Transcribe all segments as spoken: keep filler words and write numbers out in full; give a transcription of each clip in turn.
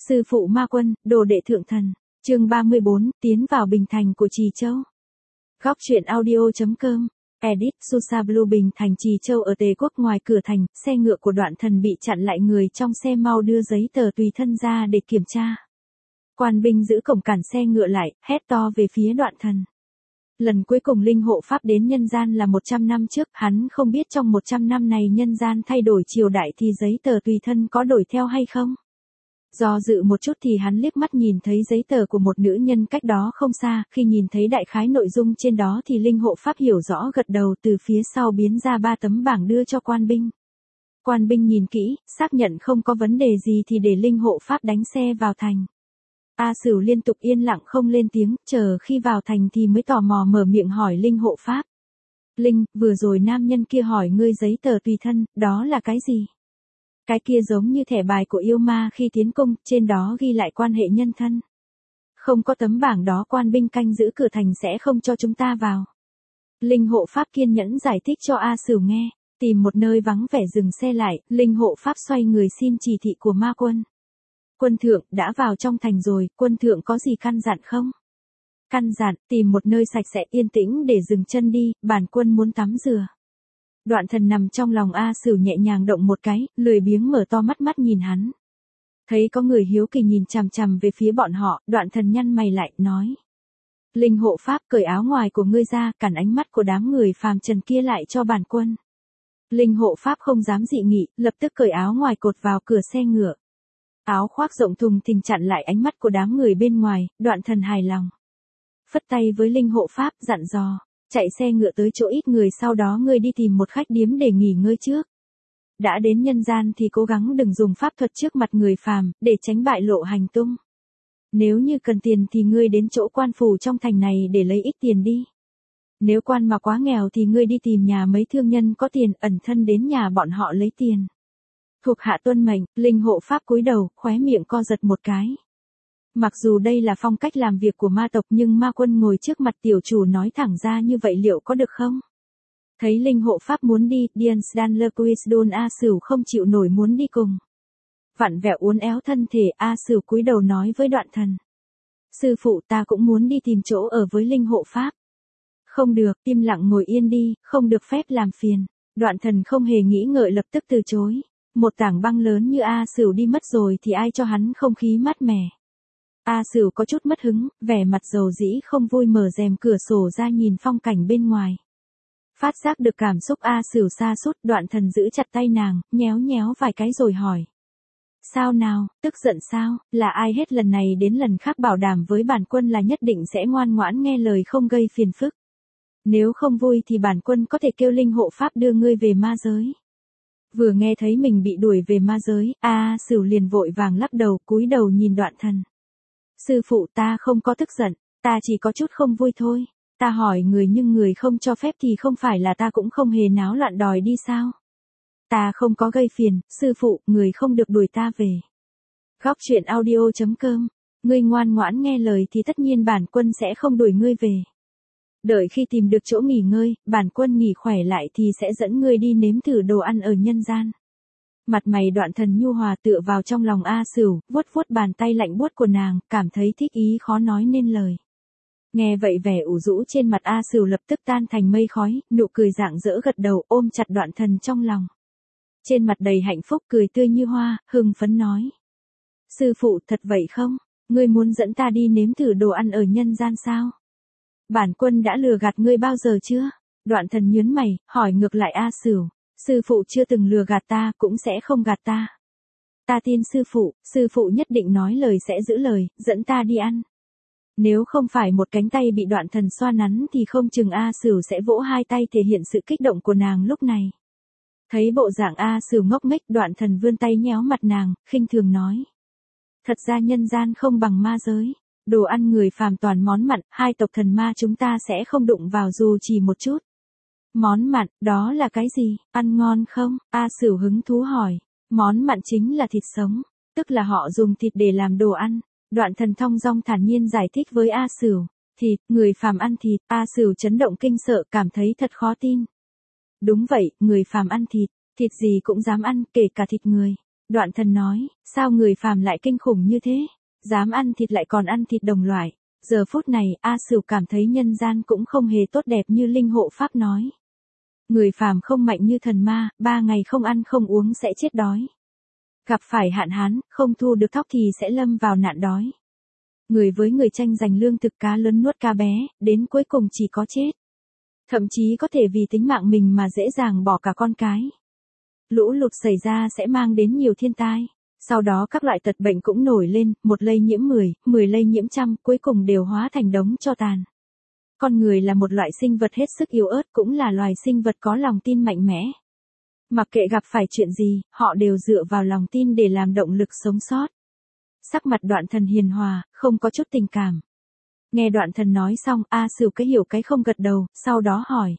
Sư phụ Ma Quân, đồ đệ thượng thần. Chương ba mươi bốn, tiến vào Bình Thành của Trì Châu. Góc truyện audio.com. Edit, Susa Blue. Bình Thành Trì Châu ở Tề Quốc. Ngoài cửa thành, xe ngựa của Đoạn Thần bị chặn lại, người trong xe mau đưa giấy tờ tùy thân ra để kiểm tra. Quan binh giữ cổng cản xe ngựa lại, hét to về phía Đoạn Thần. Lần cuối cùng linh hộ pháp đến nhân gian là một trăm năm trước, hắn không biết trong một trăm năm này nhân gian thay đổi triều đại thì giấy tờ tùy thân có đổi theo hay không. Do dự một chút thì hắn liếc mắt nhìn thấy giấy tờ của một nữ nhân cách đó không xa, khi nhìn thấy đại khái nội dung trên đó thì linh hộ pháp hiểu rõ, gật đầu, từ phía sau biến ra ba tấm bảng đưa cho quan binh. Quan binh nhìn kỹ, xác nhận không có vấn đề gì thì để linh hộ pháp đánh xe vào thành. A Sửu liên tục yên lặng không lên tiếng, chờ khi vào thành thì mới tò mò mở miệng hỏi linh hộ pháp. Linh, vừa rồi nam nhân kia hỏi ngươi giấy tờ tùy thân, đó là cái gì? Cái kia giống như thẻ bài của yêu ma khi tiến cung, trên đó ghi lại quan hệ nhân thân. Không có tấm bảng đó quan binh canh giữ cửa thành sẽ không cho chúng ta vào. Linh hộ pháp kiên nhẫn giải thích cho A Sửu nghe, tìm một nơi vắng vẻ dừng xe lại, linh hộ pháp xoay người xin chỉ thị của Ma Quân. Quân thượng, đã vào trong thành rồi, quân thượng có gì căn dặn không? Căn dặn, tìm một nơi sạch sẽ yên tĩnh để dừng chân đi, bản quân muốn tắm rửa. Đoạn Thần nằm trong lòng A Sửu nhẹ nhàng động một cái, lười biếng mở to mắt mắt nhìn hắn. Thấy có người hiếu kỳ nhìn chằm chằm về phía bọn họ, Đoạn Thần nhăn mày lại, nói. Linh hộ pháp, cởi áo ngoài của ngươi ra, cản ánh mắt của đám người phàm trần kia lại cho bản quân. Linh hộ pháp không dám dị nghị, lập tức cởi áo ngoài cột vào cửa xe ngựa. Áo khoác rộng thùng thình chặn lại ánh mắt của đám người bên ngoài, Đoạn Thần hài lòng. Phất tay với linh hộ pháp, dặn dò. Chạy xe ngựa tới chỗ ít người, sau đó ngươi đi tìm một khách điếm để nghỉ ngơi trước. Đã đến nhân gian thì cố gắng đừng dùng pháp thuật trước mặt người phàm, để tránh bại lộ hành tung. Nếu như cần tiền thì ngươi đến chỗ quan phủ trong thành này để lấy ít tiền đi. Nếu quan mà quá nghèo thì ngươi đi tìm nhà mấy thương nhân có tiền, ẩn thân đến nhà bọn họ lấy tiền. Thuộc hạ tuân mệnh. Linh hộ pháp cúi đầu, khóe miệng co giật một cái. Mặc dù đây là phong cách làm việc của ma tộc nhưng Ma Quân ngồi trước mặt tiểu chủ nói thẳng ra như vậy liệu có được không? Thấy linh hộ pháp muốn đi, Diansdan Lequisdon A Sửu không chịu nổi muốn đi cùng. Vặn vẹo uốn éo thân thể, A Sửu cúi đầu nói với Đoạn Thần. Sư phụ, ta cũng muốn đi tìm chỗ ở với linh hộ pháp. Không được, im lặng ngồi yên đi, không được phép làm phiền. Đoạn Thần không hề nghĩ ngợi lập tức từ chối. Một tảng băng lớn như A Sửu đi mất rồi thì ai cho hắn không khí mát mẻ. A Sửu có chút mất hứng, vẻ mặt dầu dĩ không vui, mở rèm cửa sổ ra nhìn phong cảnh bên ngoài. Phát giác được cảm xúc A Sửu sa sút, Đoạn Thần giữ chặt tay nàng, nhéo nhéo vài cái rồi hỏi. Sao nào, tức giận sao, là ai hết lần này đến lần khác bảo đảm với bản quân là nhất định sẽ ngoan ngoãn nghe lời không gây phiền phức. Nếu không vui thì bản quân có thể kêu linh hộ pháp đưa ngươi về ma giới. Vừa nghe thấy mình bị đuổi về ma giới, A Sửu liền vội vàng lắc đầu, cúi đầu nhìn Đoạn Thần. Sư phụ, ta không có tức giận, ta chỉ có chút không vui thôi. Ta hỏi người nhưng người không cho phép thì không phải là ta cũng không hề náo loạn đòi đi sao? Ta không có gây phiền, sư phụ, người không được đuổi ta về. Góc truyện audio.com. Ngươi ngoan ngoãn nghe lời thì tất nhiên bản quân sẽ không đuổi ngươi về. Đợi khi tìm được chỗ nghỉ ngơi, bản quân nghỉ khỏe lại thì sẽ dẫn ngươi đi nếm thử đồ ăn ở nhân gian. Mặt mày Đoạn Thần nhu hòa tựa vào trong lòng A Sửu, vuốt vuốt bàn tay lạnh buốt của nàng, cảm thấy thích ý khó nói nên lời. Nghe vậy vẻ ủ rũ trên mặt A Sửu lập tức tan thành mây khói, nụ cười rạng rỡ gật đầu, ôm chặt Đoạn Thần trong lòng. Trên mặt đầy hạnh phúc, cười tươi như hoa, hưng phấn nói. Sư phụ, thật vậy không? Ngươi muốn dẫn ta đi nếm thử đồ ăn ở nhân gian sao? Bản quân đã lừa gạt ngươi bao giờ chưa? Đoạn Thần nhướng mày, hỏi ngược lại A Sửu. Sư phụ chưa từng lừa gạt ta, cũng sẽ không gạt ta. Ta tin sư phụ, sư phụ nhất định nói lời sẽ giữ lời, dẫn ta đi ăn. Nếu không phải một cánh tay bị Đoạn Thần xoa nắn thì không chừng A Sửu sẽ vỗ hai tay thể hiện sự kích động của nàng lúc này. Thấy bộ dạng A Sửu ngốc nghếch, Đoạn Thần vươn tay nhéo mặt nàng, khinh thường nói. Thật ra nhân gian không bằng ma giới. Đồ ăn người phàm toàn món mặn, hai tộc thần ma chúng ta sẽ không đụng vào dù chỉ một chút. Món mặn, đó là cái gì, ăn ngon không? A Sửu hứng thú hỏi. Món mặn chính là thịt sống, tức là họ dùng thịt để làm đồ ăn. Đoạn Thần thong dong thản nhiên giải thích với A Sửu. Thịt, người phàm ăn thịt. A Sửu chấn động kinh sợ, cảm thấy thật khó tin. Đúng vậy, người phàm ăn thịt, thịt gì cũng dám ăn, kể cả thịt người. Đoạn Thần nói, sao người phàm lại kinh khủng như thế? Dám ăn thịt lại còn ăn thịt đồng loại. Giờ phút này, A Sửu cảm thấy nhân gian cũng không hề tốt đẹp như Linh Hộ Pháp nói. Người phàm không mạnh như thần ma, ba ngày không ăn không uống sẽ chết đói. Gặp phải hạn hán, không thu được thóc thì sẽ lâm vào nạn đói. Người với người tranh giành lương thực, cá lớn nuốt cá bé, đến cuối cùng chỉ có chết. Thậm chí có thể vì tính mạng mình mà dễ dàng bỏ cả con cái. Lũ lụt xảy ra sẽ mang đến nhiều thiên tai. Sau đó các loại tật bệnh cũng nổi lên, một lây nhiễm mười, mười lây nhiễm trăm, cuối cùng đều hóa thành đống tro tàn. Con người là một loại sinh vật hết sức yếu ớt, cũng là loài sinh vật có lòng tin mạnh mẽ. Mặc kệ gặp phải chuyện gì, họ đều dựa vào lòng tin để làm động lực sống sót. Sắc mặt Đoạn Thần hiền hòa, không có chút tình cảm. Nghe Đoạn Thần nói xong, A Sửu cái hiểu cái không gật đầu, sau đó hỏi.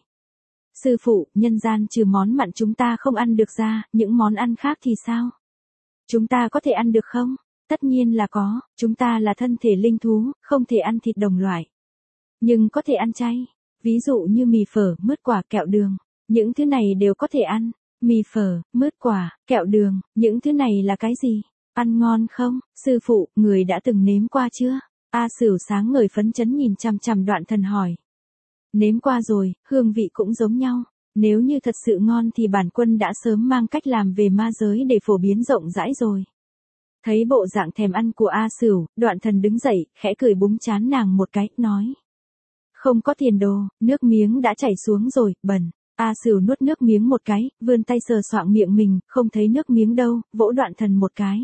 Sư phụ, nhân gian trừ món mặn chúng ta không ăn được ra, những món ăn khác thì sao? Chúng ta có thể ăn được không? Tất nhiên là có, chúng ta là thân thể linh thú, không thể ăn thịt đồng loại. Nhưng có thể ăn chay, ví dụ như mì phở, mứt quả, kẹo đường, những thứ này đều có thể ăn. Mì phở, mứt quả, kẹo đường, những thứ này là cái gì? Ăn ngon không? Sư phụ, người đã từng nếm qua chưa? A Sửu sáng ngời phấn chấn nhìn chằm chằm Đoạn Thần hỏi. Nếm qua rồi, hương vị cũng giống nhau. Nếu như thật sự ngon thì bản quân đã sớm mang cách làm về ma giới để phổ biến rộng rãi rồi. Thấy bộ dạng thèm ăn của A Sửu, Đoạn Thần đứng dậy, khẽ cười búng trán nàng một cái, nói. Không có tiền đồ, nước miếng đã chảy xuống rồi, bẩn. A Sửu nuốt nước miếng một cái, vươn tay sờ soạng miệng mình, không thấy nước miếng đâu, vỗ Đoạn Thần một cái.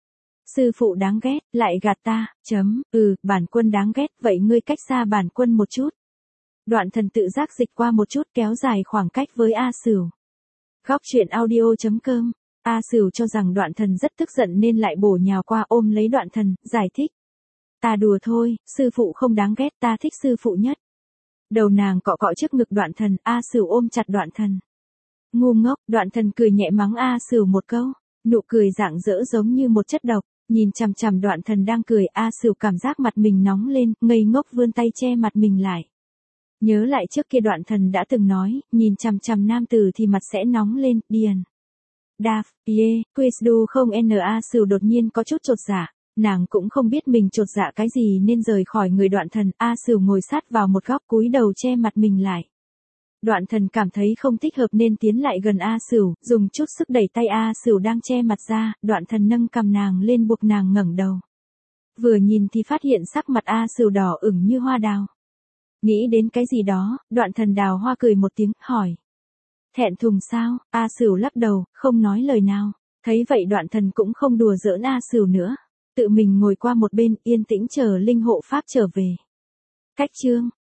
Sư phụ đáng ghét, lại gạt ta, chấm, ừ, bản quân đáng ghét, vậy ngươi cách xa bản quân một chút. Đoạn Thần tự giác dịch qua một chút, kéo dài khoảng cách với A Sửu. Góc truyện audio chấm com. A Sửu cho rằng Đoạn Thần rất tức giận nên lại bổ nhào qua ôm lấy Đoạn Thần, giải thích. Ta đùa thôi, sư phụ không đáng ghét, ta thích sư phụ nhất. Đầu nàng cọ cọ trước ngực Đoạn Thần, A Sửu ôm chặt Đoạn Thần. Ngu ngốc, Đoạn Thần cười nhẹ mắng A Sửu một câu, nụ cười rạng rỡ giống như một chất độc, nhìn chằm chằm Đoạn Thần đang cười, A Sửu cảm giác mặt mình nóng lên, ngây ngốc vươn tay che mặt mình lại. Nhớ lại trước kia Đoạn Thần đã từng nói, nhìn chằm chằm nam tử thì mặt sẽ nóng lên, điền. Đạp, yeah, quiz do không n A Sửu đột nhiên có chút chột dạ, nàng cũng không biết mình chột dạ cái gì nên rời khỏi người Đoạn Thần, A Sửu ngồi sát vào một góc cúi đầu che mặt mình lại. Đoạn Thần cảm thấy không thích hợp nên tiến lại gần A Sửu, dùng chút sức đẩy tay A Sửu đang che mặt ra, Đoạn Thần nâng cằm nàng lên buộc nàng ngẩng đầu. Vừa nhìn thì phát hiện sắc mặt A Sửu đỏ ửng như hoa đào. Nghĩ đến cái gì đó, Đoạn Thần đào hoa cười một tiếng, hỏi. Thẹn thùng sao? A Sửu lắc đầu, không nói lời nào. Thấy vậy Đoạn Thần cũng không đùa giỡn A Sửu nữa. Tự mình ngồi qua một bên, yên tĩnh chờ Linh Hộ Pháp trở về. Cách chương.